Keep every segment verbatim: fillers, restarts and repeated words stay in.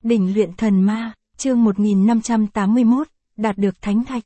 Đỉnh luyện thần ma, chương một nghìn năm trăm tám mươi mốt, đạt được thánh thạch.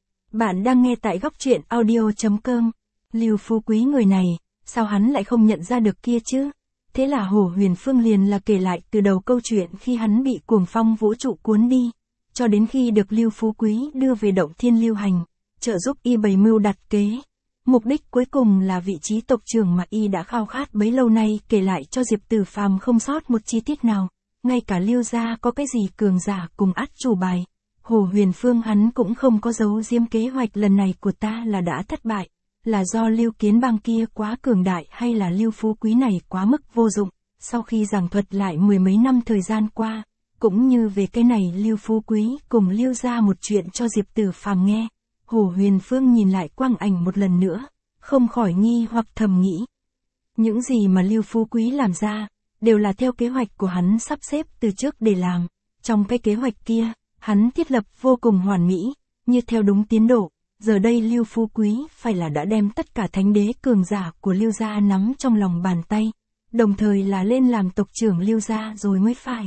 Bạn đang nghe tại góc truyện audio chấm com. Lưu Phú Quý người này, sao hắn lại không nhận ra được kia chứ? Thế là Hồ Huyền Phương liền là kể lại từ đầu câu chuyện khi hắn bị cuồng phong vũ trụ cuốn đi, cho đến khi được Lưu Phú Quý đưa về động thiên lưu hành, trợ giúp y bày mưu đặt kế. Mục đích cuối cùng là vị trí tộc trưởng mà y đã khao khát bấy lâu nay, kể lại cho Diệp Tử Phàm không sót một chi tiết nào. Ngay cả Lưu gia có cái gì cường giả cùng át chủ bài. Hồ Huyền Phương hắn cũng không có giấu giếm kế hoạch lần này của ta là đã thất bại. Là do Lưu Kiến Bang kia quá cường đại hay là Lưu Phú Quý này quá mức vô dụng. Sau khi giảng thuật lại mười mấy năm thời gian qua, cũng như về cái này Lưu Phú Quý cùng Lưu gia một chuyện cho Diệp Tử Phàm nghe, Hồ Huyền Phương nhìn lại quang ảnh một lần nữa, không khỏi nghi hoặc thầm nghĩ. Những gì mà Lưu Phú Quý làm ra, đều là theo kế hoạch của hắn sắp xếp từ trước để làm. Trong cái kế hoạch kia, hắn thiết lập vô cùng hoàn mỹ, như theo đúng tiến độ. Giờ đây Lưu Phú Quý phải là đã đem tất cả thánh đế cường giả của Lưu gia nắm trong lòng bàn tay, đồng thời là lên làm tộc trưởng Lưu gia rồi mới phải.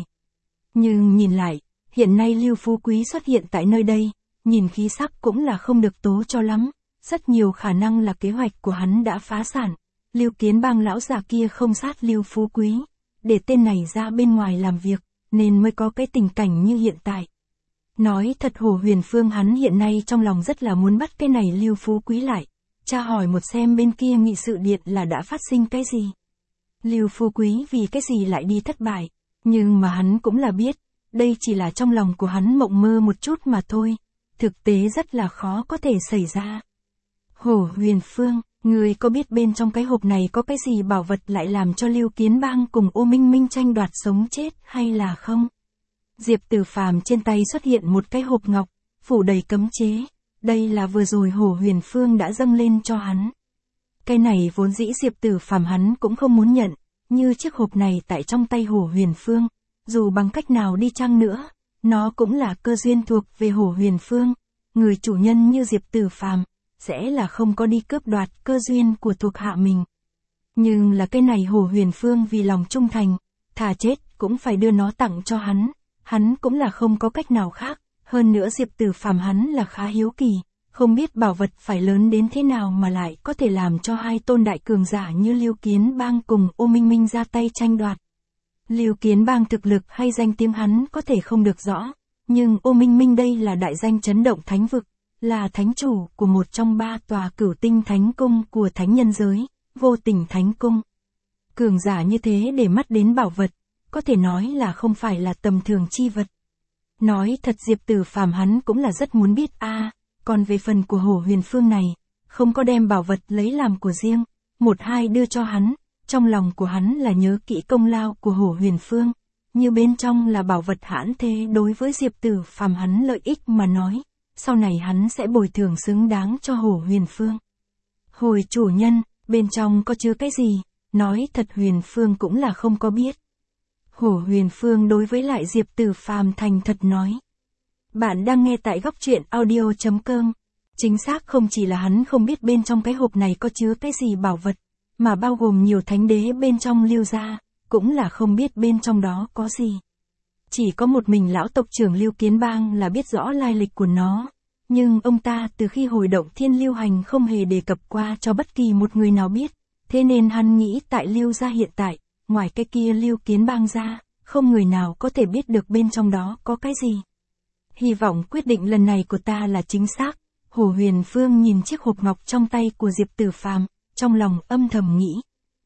Nhưng nhìn lại, hiện nay Lưu Phú Quý xuất hiện tại nơi đây, nhìn khí sắc cũng là không được tố cho lắm, rất nhiều khả năng là kế hoạch của hắn đã phá sản. Lưu Kiến Bang lão già kia không sát Lưu Phú Quý, để tên này ra bên ngoài làm việc, nên mới có cái tình cảnh như hiện tại. Nói thật Hồ Huyền Phương hắn hiện nay trong lòng rất là muốn bắt cái này Lưu Phú Quý lại, tra hỏi một xem bên kia nghị sự điện là đã phát sinh cái gì. Lưu Phú Quý vì cái gì lại đi thất bại, nhưng mà hắn cũng là biết, đây chỉ là trong lòng của hắn mộng mơ một chút mà thôi, thực tế rất là khó có thể xảy ra. Hồ Huyền Phương, người có biết bên trong cái hộp này có cái gì bảo vật lại làm cho Lưu Kiến Bang cùng Ô Minh Minh tranh đoạt sống chết hay là không? Diệp Tử Phàm trên tay xuất hiện một cái hộp ngọc, phủ đầy cấm chế, đây là vừa rồi Hồ Huyền Phương đã dâng lên cho hắn. Cái này vốn dĩ Diệp Tử Phàm hắn cũng không muốn nhận, như chiếc hộp này tại trong tay Hồ Huyền Phương, dù bằng cách nào đi chăng nữa, nó cũng là cơ duyên thuộc về Hồ Huyền Phương, người chủ nhân như Diệp Tử Phàm sẽ là không có đi cướp đoạt cơ duyên của thuộc hạ mình. Nhưng là cái này Hồ Huyền Phương vì lòng trung thành, thà chết cũng phải đưa nó tặng cho hắn, hắn cũng là không có cách nào khác, hơn nữa Diệp Tử Phàm hắn là khá hiếu kỳ, không biết bảo vật phải lớn đến thế nào mà lại có thể làm cho hai tôn đại cường giả như Lưu Kiến Bang cùng Ô Minh Minh ra tay tranh đoạt. Lưu Kiến Bang thực lực hay danh tiếng hắn có thể không được rõ, nhưng Ô Minh Minh đây là đại danh chấn động thánh vực, là thánh chủ của một trong ba tòa cửu tinh thánh cung của thánh nhân giới, Vô Tình Thánh Cung. Cường giả như thế để mắt đến bảo vật, có thể nói là không phải là tầm thường chi vật. Nói thật Diệp Tử Phàm hắn cũng là rất muốn biết a, à, còn về phần của Hồ Huyền Phương này, không có đem bảo vật lấy làm của riêng, một hai đưa cho hắn, trong lòng của hắn là nhớ kỹ công lao của Hồ Huyền Phương, như bên trong là bảo vật hãn thế đối với Diệp Tử Phàm hắn lợi ích mà nói. Sau này hắn sẽ bồi thường xứng đáng cho Hồ Huyền Phương. Hồi chủ nhân, bên trong có chứa cái gì? Nói thật Huyền Phương cũng là không có biết. Hồ Huyền Phương đối với lại Diệp Tử Phàm thành thật nói. Bạn đang nghe tại góc truyện audio chấm com. Chính xác không chỉ là hắn không biết bên trong cái hộp này có chứa cái gì bảo vật, mà bao gồm nhiều thánh đế bên trong Lưu gia, cũng là không biết bên trong đó có gì. Chỉ có một mình lão tộc trưởng Lưu Kiến Bang là biết rõ lai lịch của nó, nhưng ông ta từ khi hồi động thiên lưu hành không hề đề cập qua cho bất kỳ một người nào biết, thế nên hắn nghĩ tại Lưu gia hiện tại, ngoài cái kia Lưu Kiến Bang ra, không người nào có thể biết được bên trong đó có cái gì. Hy vọng quyết định lần này của ta là chính xác. Hồ Huyền Phương nhìn chiếc hộp ngọc trong tay của Diệp Tử Phàm, trong lòng âm thầm nghĩ.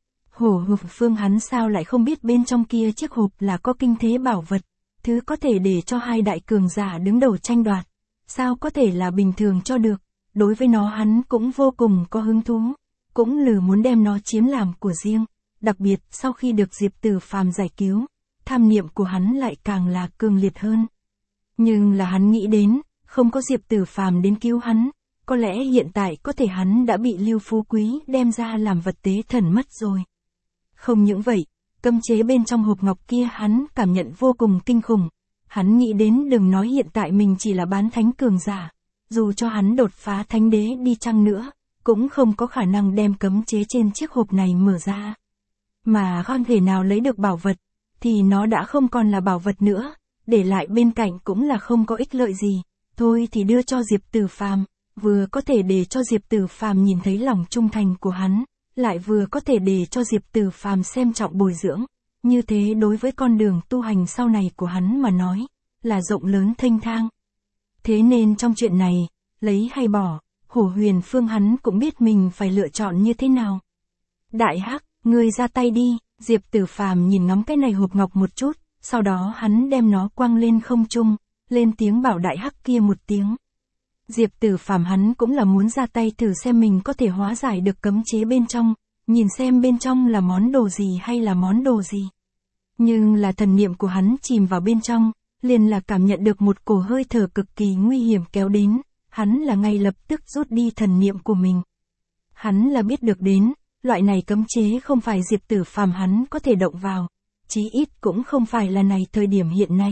Hồ Huyền Phương hắn sao lại không biết bên trong kia chiếc hộp là có kinh thế bảo vật, thứ có thể để cho hai đại cường giả đứng đầu tranh đoạt, sao có thể là bình thường cho được, đối với nó hắn cũng vô cùng có hứng thú, cũng lừ muốn đem nó chiếm làm của riêng, đặc biệt sau khi được Diệp Tử Phàm giải cứu, tham niệm của hắn lại càng là cường liệt hơn. Nhưng là hắn nghĩ đến, không có Diệp Tử Phàm đến cứu hắn, có lẽ hiện tại có thể hắn đã bị Lưu Phú Quý đem ra làm vật tế thần mất rồi. Không những vậy, cấm chế bên trong hộp ngọc kia hắn cảm nhận vô cùng kinh khủng. Hắn nghĩ đến đừng nói hiện tại mình chỉ là bán thánh cường giả, dù cho hắn đột phá thánh đế đi chăng nữa, cũng không có khả năng đem cấm chế trên chiếc hộp này mở ra. Mà không thể nào lấy được bảo vật, thì nó đã không còn là bảo vật nữa, để lại bên cạnh cũng là không có ích lợi gì, thôi thì đưa cho Diệp Tử Phàm, vừa có thể để cho Diệp Tử Phàm nhìn thấy lòng trung thành của hắn, lại vừa có thể để cho Diệp Tử Phàm xem trọng bồi dưỡng, như thế đối với con đường tu hành sau này của hắn mà nói, là rộng lớn thênh thang. Thế nên trong chuyện này, lấy hay bỏ, Hổ Huyền Phương hắn cũng biết mình phải lựa chọn như thế nào. Đại Hắc, ngươi ra tay đi, Diệp Tử Phàm nhìn ngắm cái này hộp ngọc một chút, sau đó hắn đem nó quăng lên không trung, lên tiếng bảo Đại Hắc kia một tiếng. Diệp Tử Phàm hắn cũng là muốn ra tay thử xem mình có thể hóa giải được cấm chế bên trong, nhìn xem bên trong là món đồ gì hay là món đồ gì. Nhưng là thần niệm của hắn chìm vào bên trong, liền là cảm nhận được một cổ hơi thở cực kỳ nguy hiểm kéo đến, hắn là ngay lập tức rút đi thần niệm của mình. Hắn là biết được đến, loại này cấm chế không phải Diệp Tử Phàm hắn có thể động vào, chí ít cũng không phải là này thời điểm hiện nay.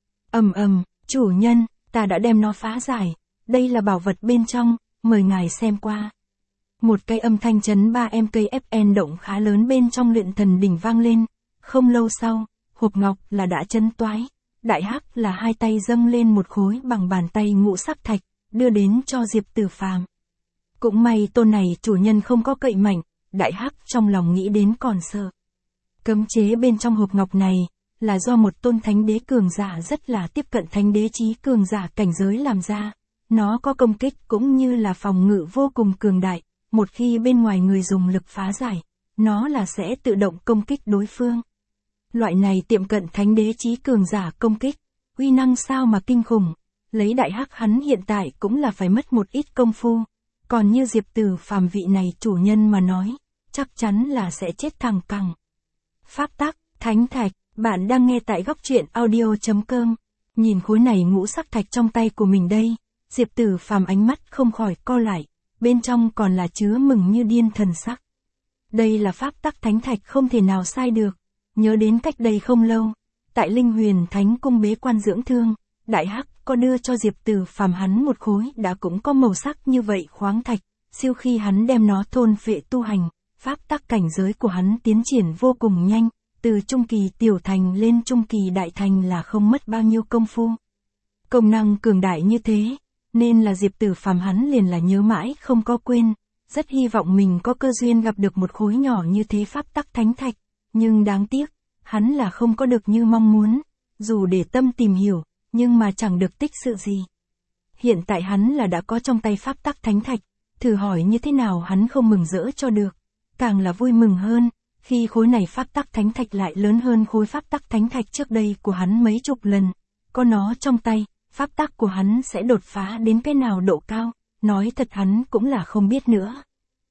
Ầm ầm, chủ nhân, ta đã đem nó phá giải, đây là bảo vật bên trong, mời ngài xem qua. Một cái âm thanh chấn ba em cây ép en động khá lớn bên trong luyện thần đỉnh vang lên, không lâu sau, hộp ngọc là đã chấn toái, Đại Hắc là hai tay dâng lên một khối bằng bàn tay ngũ sắc thạch, đưa đến cho Diệp Tử Phàm. Cũng may tôn này chủ nhân không có cậy mạnh, Đại Hắc trong lòng nghĩ đến còn sợ. Cấm chế bên trong hộp ngọc này, là do một tôn thánh đế cường giả rất là tiếp cận thánh đế chí cường giả cảnh giới làm ra. Nó có công kích cũng như là phòng ngự vô cùng cường đại, một khi bên ngoài người dùng lực phá giải, nó là sẽ tự động công kích đối phương. Loại này tiệm cận thánh đế chí cường giả công kích, uy năng sao mà kinh khủng, lấy Đại Hắc hắn hiện tại cũng là phải mất một ít công phu, còn như Diệp Tử Phàm vị này chủ nhân mà nói, chắc chắn là sẽ chết thẳng cẳng. Pháp tắc, thánh thạch, bạn đang nghe tại góc truyện audio chấm com, nhìn khối này ngũ sắc thạch trong tay của mình đây, Diệp Tử Phàm ánh mắt không khỏi co lại, bên trong còn là chứa mừng như điên thần sắc. Đây là pháp tắc thánh thạch không thể nào sai được, nhớ đến cách đây không lâu, tại Linh Huyền Thánh Cung bế quan dưỡng thương, Đại Hắc có đưa cho Diệp Tử Phàm hắn một khối đã cũng có màu sắc như vậy khoáng thạch, siêu khi hắn đem nó thôn phệ tu hành, pháp tắc cảnh giới của hắn tiến triển vô cùng nhanh, từ trung kỳ tiểu thành lên trung kỳ đại thành là không mất bao nhiêu công phu. Công năng cường đại như thế, nên là Diệp Tử Phàm hắn liền là nhớ mãi không có quên, rất hy vọng mình có cơ duyên gặp được một khối nhỏ như thế pháp tắc thánh thạch, nhưng đáng tiếc, hắn là không có được như mong muốn, dù để tâm tìm hiểu, nhưng mà chẳng được tích sự gì. Hiện tại hắn là đã có trong tay pháp tắc thánh thạch, thử hỏi như thế nào hắn không mừng rỡ cho được, càng là vui mừng hơn, khi khối này pháp tắc thánh thạch lại lớn hơn khối pháp tắc thánh thạch trước đây của hắn mấy chục lần, có nó trong tay, pháp tắc của hắn sẽ đột phá đến cái nào độ cao, nói thật hắn cũng là không biết nữa.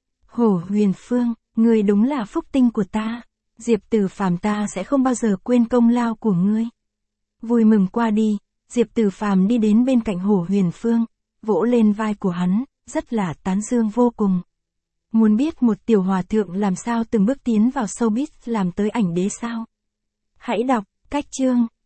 Hổ Huyền Phương, ngươi đúng là phúc tinh của ta, Diệp Tử Phàm ta sẽ không bao giờ quên công lao của ngươi. Vui mừng qua đi, Diệp Tử Phàm đi đến bên cạnh Hổ Huyền Phương, vỗ lên vai của hắn, rất là tán dương vô cùng. Muốn biết một tiểu hòa thượng làm sao từng bước tiến vào showbiz làm tới ảnh đế sao? Hãy đọc, cách chương.